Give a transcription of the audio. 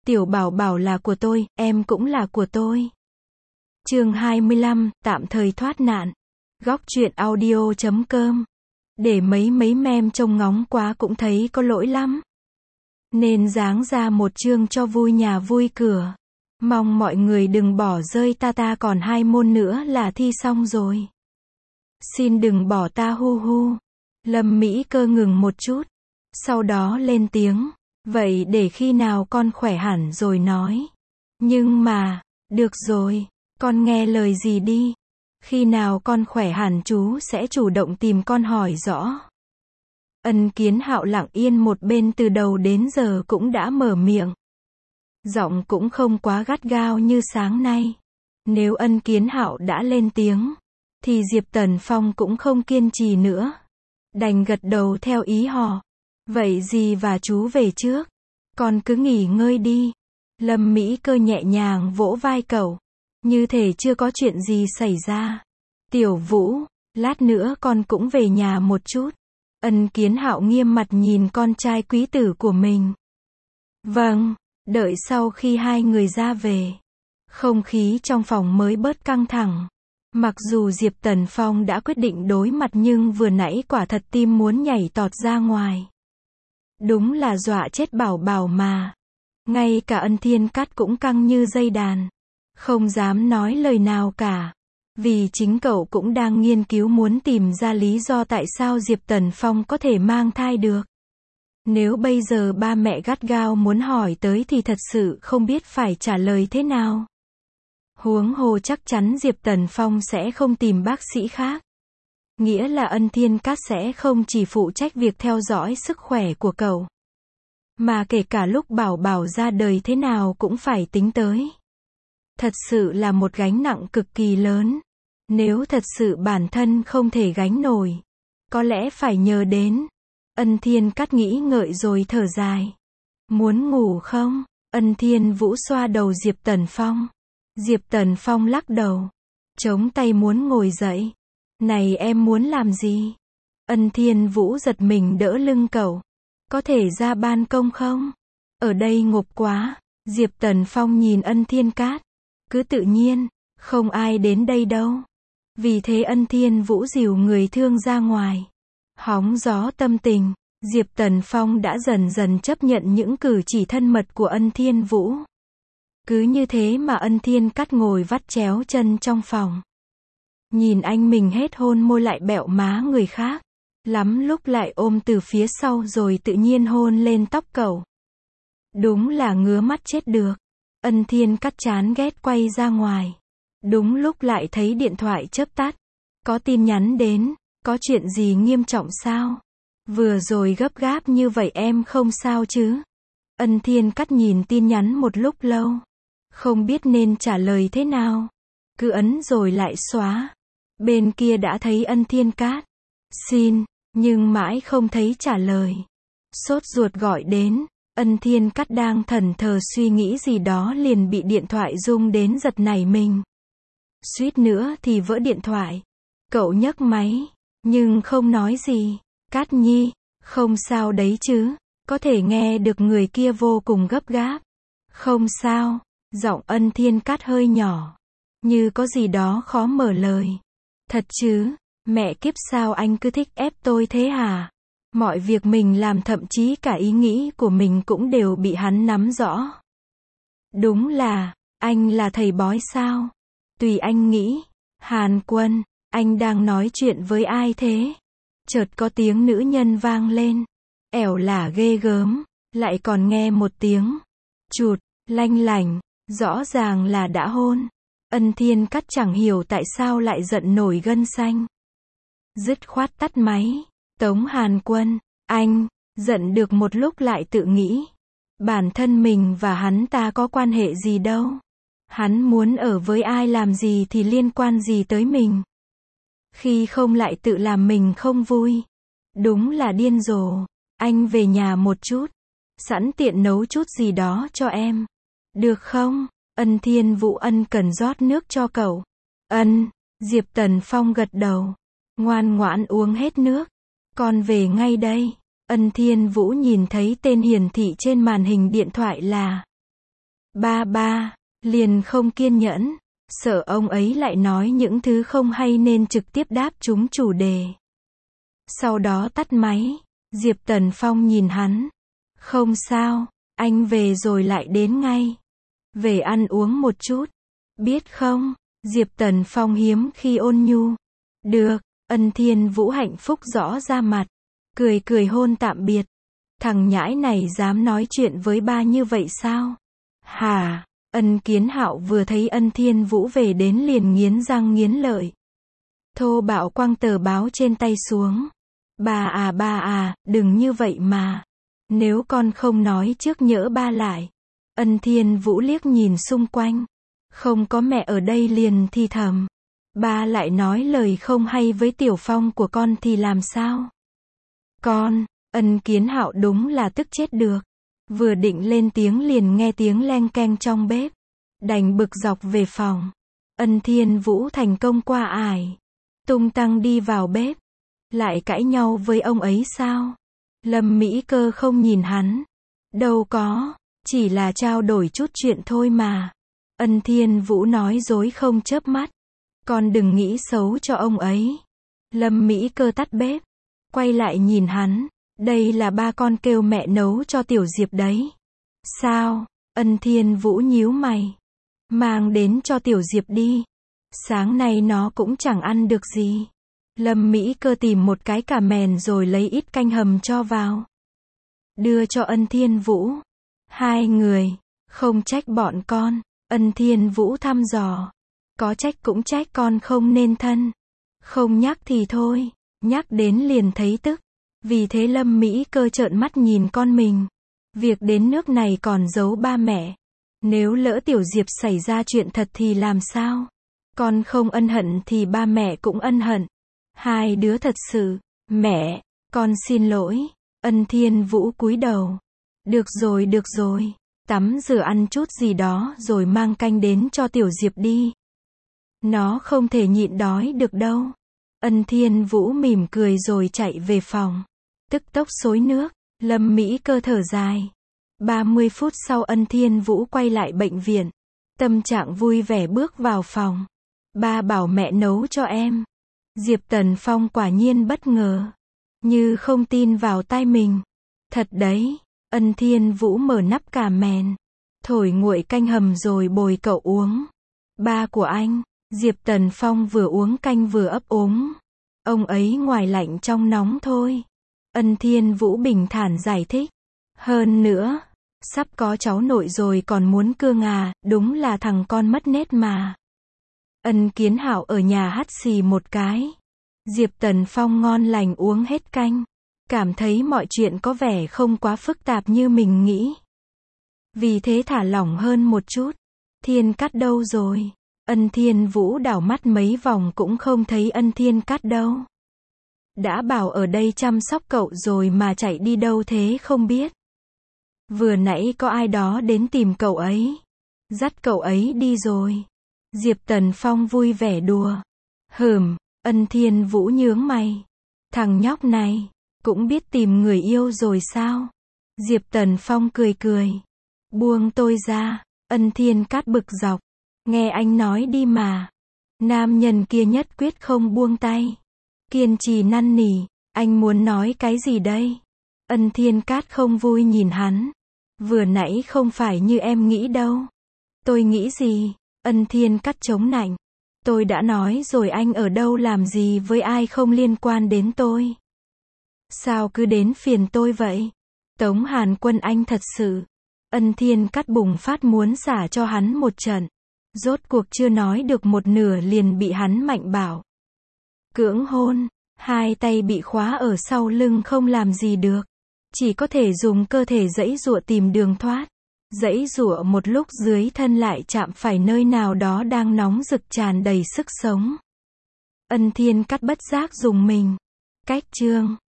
Tiểu bảo bảo là của tôi, em cũng là của tôi. Chương 25, tạm thời thoát nạn. Góc truyện audio.com. Để mấy mem trông ngóng quá cũng thấy có lỗi lắm. Nên dáng ra một chương cho vui nhà vui cửa. Mong mọi người đừng bỏ rơi ta còn 2 môn nữa là thi xong rồi. Xin đừng bỏ ta hu hu. Lâm Mỹ Cơ ngừng một chút. Sau đó lên tiếng. Vậy để khi nào con khỏe hẳn rồi nói. Nhưng mà, được rồi, con nghe lời gì đi. Khi nào con khỏe hẳn chú sẽ chủ động tìm con hỏi rõ. Ân Kiến Hạo lặng yên một bên từ đầu đến giờ cũng đã mở miệng. Giọng cũng không quá gắt gao như sáng nay. Nếu Ân Kiến Hạo đã lên tiếng, thì Diệp Tần Phong cũng không kiên trì nữa. Đành gật đầu theo ý họ. Vậy dì và chú về trước. Con cứ nghỉ ngơi đi. Lâm Mỹ Cơ nhẹ nhàng vỗ vai cậu. Như thể chưa có chuyện gì xảy ra. Tiểu Vũ, lát nữa con cũng về nhà một chút. Ân Kiến Hạo nghiêm mặt nhìn con trai quý tử của mình. Vâng, đợi sau khi hai người ra về. Không khí trong phòng mới bớt căng thẳng. Mặc dù Diệp Tần Phong đã quyết định đối mặt nhưng vừa nãy quả thật tim muốn nhảy tọt ra ngoài. Đúng là dọa chết bảo bảo mà. Ngay cả Ân Thiên Cát cũng căng như dây đàn. Không dám nói lời nào cả. Vì chính cậu cũng đang nghiên cứu muốn tìm ra lý do tại sao Diệp Tần Phong có thể mang thai được. Nếu bây giờ ba mẹ gắt gao muốn hỏi tới thì thật sự không biết phải trả lời thế nào. Huống hồ chắc chắn Diệp Tần Phong sẽ không tìm bác sĩ khác. Nghĩa là Ân Thiên Cát sẽ không chỉ phụ trách việc theo dõi sức khỏe của cậu. Mà kể cả lúc bảo bảo ra đời thế nào cũng phải tính tới. Thật sự là một gánh nặng cực kỳ lớn. Nếu thật sự bản thân không thể gánh nổi, có lẽ phải nhờ đến. Ân Thiên Cát nghĩ ngợi rồi thở dài. Muốn ngủ không? Ân Thiên Vũ xoa đầu Diệp Tần Phong. Diệp Tần Phong lắc đầu. Chống tay muốn ngồi dậy. Này em muốn làm gì? Ân Thiên Vũ giật mình đỡ lưng cậu. Có thể ra ban công không? Ở đây ngộp quá. Diệp Tần Phong nhìn Ân Thiên Cát. Cứ tự nhiên, không ai đến đây đâu. Vì thế Ân Thiên Vũ dìu người thương ra ngoài. Hóng gió tâm tình, Diệp Tần Phong đã dần dần chấp nhận những cử chỉ thân mật của Ân Thiên Vũ. Cứ như thế mà Ân Thiên Cát ngồi vắt chéo chân trong phòng. Nhìn anh mình hết hôn môi lại bẹo má người khác. Lắm lúc lại ôm từ phía sau rồi tự nhiên hôn lên tóc cậu. Đúng là ngứa mắt chết được. Ân Thiên Cát chán ghét quay ra ngoài. Đúng lúc lại thấy điện thoại chớp tắt. Có tin nhắn đến, có chuyện gì nghiêm trọng sao? Vừa rồi gấp gáp như vậy em không sao chứ? Ân Thiên Cát nhìn tin nhắn một lúc lâu. Không biết nên trả lời thế nào. Cứ ấn rồi lại xóa. Bên kia đã thấy Ân Thiên Cát. Xin, nhưng mãi không thấy trả lời. Sốt ruột gọi đến. Ân Thiên Cát đang thẫn thờ suy nghĩ gì đó liền bị điện thoại rung đến giật nảy mình. Suýt nữa thì vỡ điện thoại. Cậu nhấc máy, nhưng không nói gì. Cát Nhi, không sao đấy chứ? Có thể nghe được người kia vô cùng gấp gáp. Không sao, giọng Ân Thiên Cát hơi nhỏ. Như có gì đó khó mở lời. Thật chứ, mẹ kiếp sao anh cứ thích ép tôi thế hả? Mọi việc mình làm thậm chí cả ý nghĩ của mình cũng đều bị hắn nắm rõ. Đúng là, anh là thầy bói sao? Tùy anh nghĩ. Hàn Quân, anh đang nói chuyện với ai thế? Chợt có tiếng nữ nhân vang lên. Ẻo lả ghê gớm, lại còn nghe một tiếng chụt, lanh lảnh, rõ ràng là đã hôn. Ân Thiên Cát chẳng hiểu tại sao lại giận nổi gân xanh. Dứt khoát tắt máy. Tống Hàn Quân, anh, giận được một lúc lại tự nghĩ. Bản thân mình và hắn ta có quan hệ gì đâu. Hắn muốn ở với ai làm gì thì liên quan gì tới mình. Khi không lại tự làm mình không vui. Đúng là điên rồ. Anh về nhà một chút. Sẵn tiện nấu chút gì đó cho em. Được không? Ân Thiên Vũ ân cần rót nước cho cậu. Ân, Diệp Tần Phong gật đầu. Ngoan ngoãn uống hết nước. Con về ngay đây. Ân Thiên Vũ nhìn thấy tên hiển thị trên màn hình điện thoại là Ba liền không kiên nhẫn, sợ ông ấy lại nói những thứ không hay nên trực tiếp đáp trúng chủ đề. Sau đó tắt máy, Diệp Tần Phong nhìn hắn. Không sao, anh về rồi lại đến ngay. Về ăn uống một chút. Biết không? Diệp Tần Phong hiếm khi ôn nhu. Được, Ân Thiên Vũ hạnh phúc rõ ra mặt. Cười cười hôn tạm biệt. Thằng nhãi này dám nói chuyện với ba như vậy sao? Hả? Ân Kiến Hạo vừa thấy Ân Thiên Vũ về đến liền nghiến răng nghiến lợi. Thô bạo quăng tờ báo trên tay xuống. Ba à, đừng như vậy mà. Nếu con không nói trước nhỡ ba lại. Ân Thiên Vũ liếc nhìn xung quanh. Không có mẹ ở đây liền thì thầm. Ba lại nói lời không hay với Tiểu Phong của con thì làm sao? Con, Ân Kiến Hạo đúng là tức chết được. Vừa định lên tiếng liền nghe tiếng leng keng trong bếp. Đành bực dọc về phòng. Ân Thiên Vũ thành công qua ải. Tung tăng đi vào bếp. Lại cãi nhau với ông ấy sao? Lâm Mỹ Cơ không nhìn hắn. Đâu có, chỉ là trao đổi chút chuyện thôi mà. Ân Thiên Vũ nói dối không chớp mắt. Con đừng nghĩ xấu cho ông ấy. Lâm Mỹ Cơ tắt bếp. Quay lại nhìn hắn. Đây là ba con kêu mẹ nấu cho Tiểu Diệp đấy. Sao? Ân Thiên Vũ nhíu mày. Mang đến cho Tiểu Diệp đi. Sáng nay nó cũng chẳng ăn được gì. Lâm Mỹ Cơ tìm một cái cà mèn rồi lấy ít canh hầm cho vào. Đưa cho Ân Thiên Vũ. Hai người. Không trách bọn con. Ân Thiên Vũ thăm dò. Có trách cũng trách con không nên thân. Không nhắc thì thôi. Nhắc đến liền thấy tức. Vì thế Lâm Mỹ Cơ trợn mắt nhìn con mình. Việc đến nước này còn giấu ba mẹ. Nếu lỡ Tiểu Diệp xảy ra chuyện thật thì làm sao? Con không ân hận thì ba mẹ cũng ân hận. Hai đứa thật sự. Mẹ, con xin lỗi. Ân Thiên Vũ cúi đầu. Được rồi. Tắm rửa ăn chút gì đó rồi mang canh đến cho Tiểu Diệp đi. Nó không thể nhịn đói được đâu. Ân Thiên Vũ mỉm cười rồi chạy về phòng. Tức tốc xối nước. Lâm Mỹ Cơ thở dài. 30 phút sau Ân Thiên Vũ quay lại bệnh viện. Tâm trạng vui vẻ bước vào phòng. Ba bảo mẹ nấu cho em. Diệp Tần Phong quả nhiên bất ngờ. Như không tin vào tai mình. Thật đấy. Ân Thiên Vũ mở nắp cà mèn. Thổi nguội canh hầm rồi bồi cậu uống. Ba của anh. Diệp Tần Phong vừa uống canh vừa ấp úng. Ông ấy ngoài lạnh trong nóng thôi. Ân Thiên Vũ bình thản giải thích. Hơn nữa, sắp có cháu nội rồi còn muốn cương à, đúng là thằng con mất nết mà. Ân Kiến Hạo ở nhà hắt xì một cái. Diệp Tần Phong ngon lành uống hết canh. Cảm thấy mọi chuyện có vẻ không quá phức tạp như mình nghĩ. Vì thế thả lỏng hơn một chút. Thiên Cát đâu rồi? Ân Thiên Vũ đảo mắt mấy vòng cũng không thấy Ân Thiên Cát đâu. Đã bảo ở đây chăm sóc cậu rồi mà chạy đi đâu thế không biết. Vừa nãy có ai đó đến tìm cậu ấy. Dắt cậu ấy đi rồi. Diệp Tần Phong vui vẻ đùa. Ân Thiên Vũ nhướng mày. Thằng nhóc này, cũng biết tìm người yêu rồi sao? Diệp Tần Phong cười cười. Buông tôi ra. Ân Thiên Cát bực dọc. Nghe anh nói đi mà. Nam nhân kia nhất quyết không buông tay. Kiên trì năn nỉ. Anh muốn nói cái gì đây? Ân Thiên Cát không vui nhìn hắn. Vừa nãy không phải như em nghĩ đâu. Tôi nghĩ gì? Ân Thiên Cát chống nạnh. Tôi đã nói rồi anh ở đâu làm gì với ai không liên quan đến tôi. Sao cứ đến phiền tôi vậy? Tống Hàn Quân anh thật sự. Ân Thiên Cát bùng phát muốn xả cho hắn một trận. Rốt cuộc chưa nói được một nửa liền bị hắn mạnh bảo. Cưỡng hôn. Hai tay bị khóa ở sau lưng không làm gì được. Chỉ có thể dùng cơ thể giãy giụa tìm đường thoát. Giãy giụa một lúc dưới thân lại chạm phải nơi nào đó đang nóng rực tràn đầy sức sống. Ân Thiên Cát bất giác dùng mình. Cách chương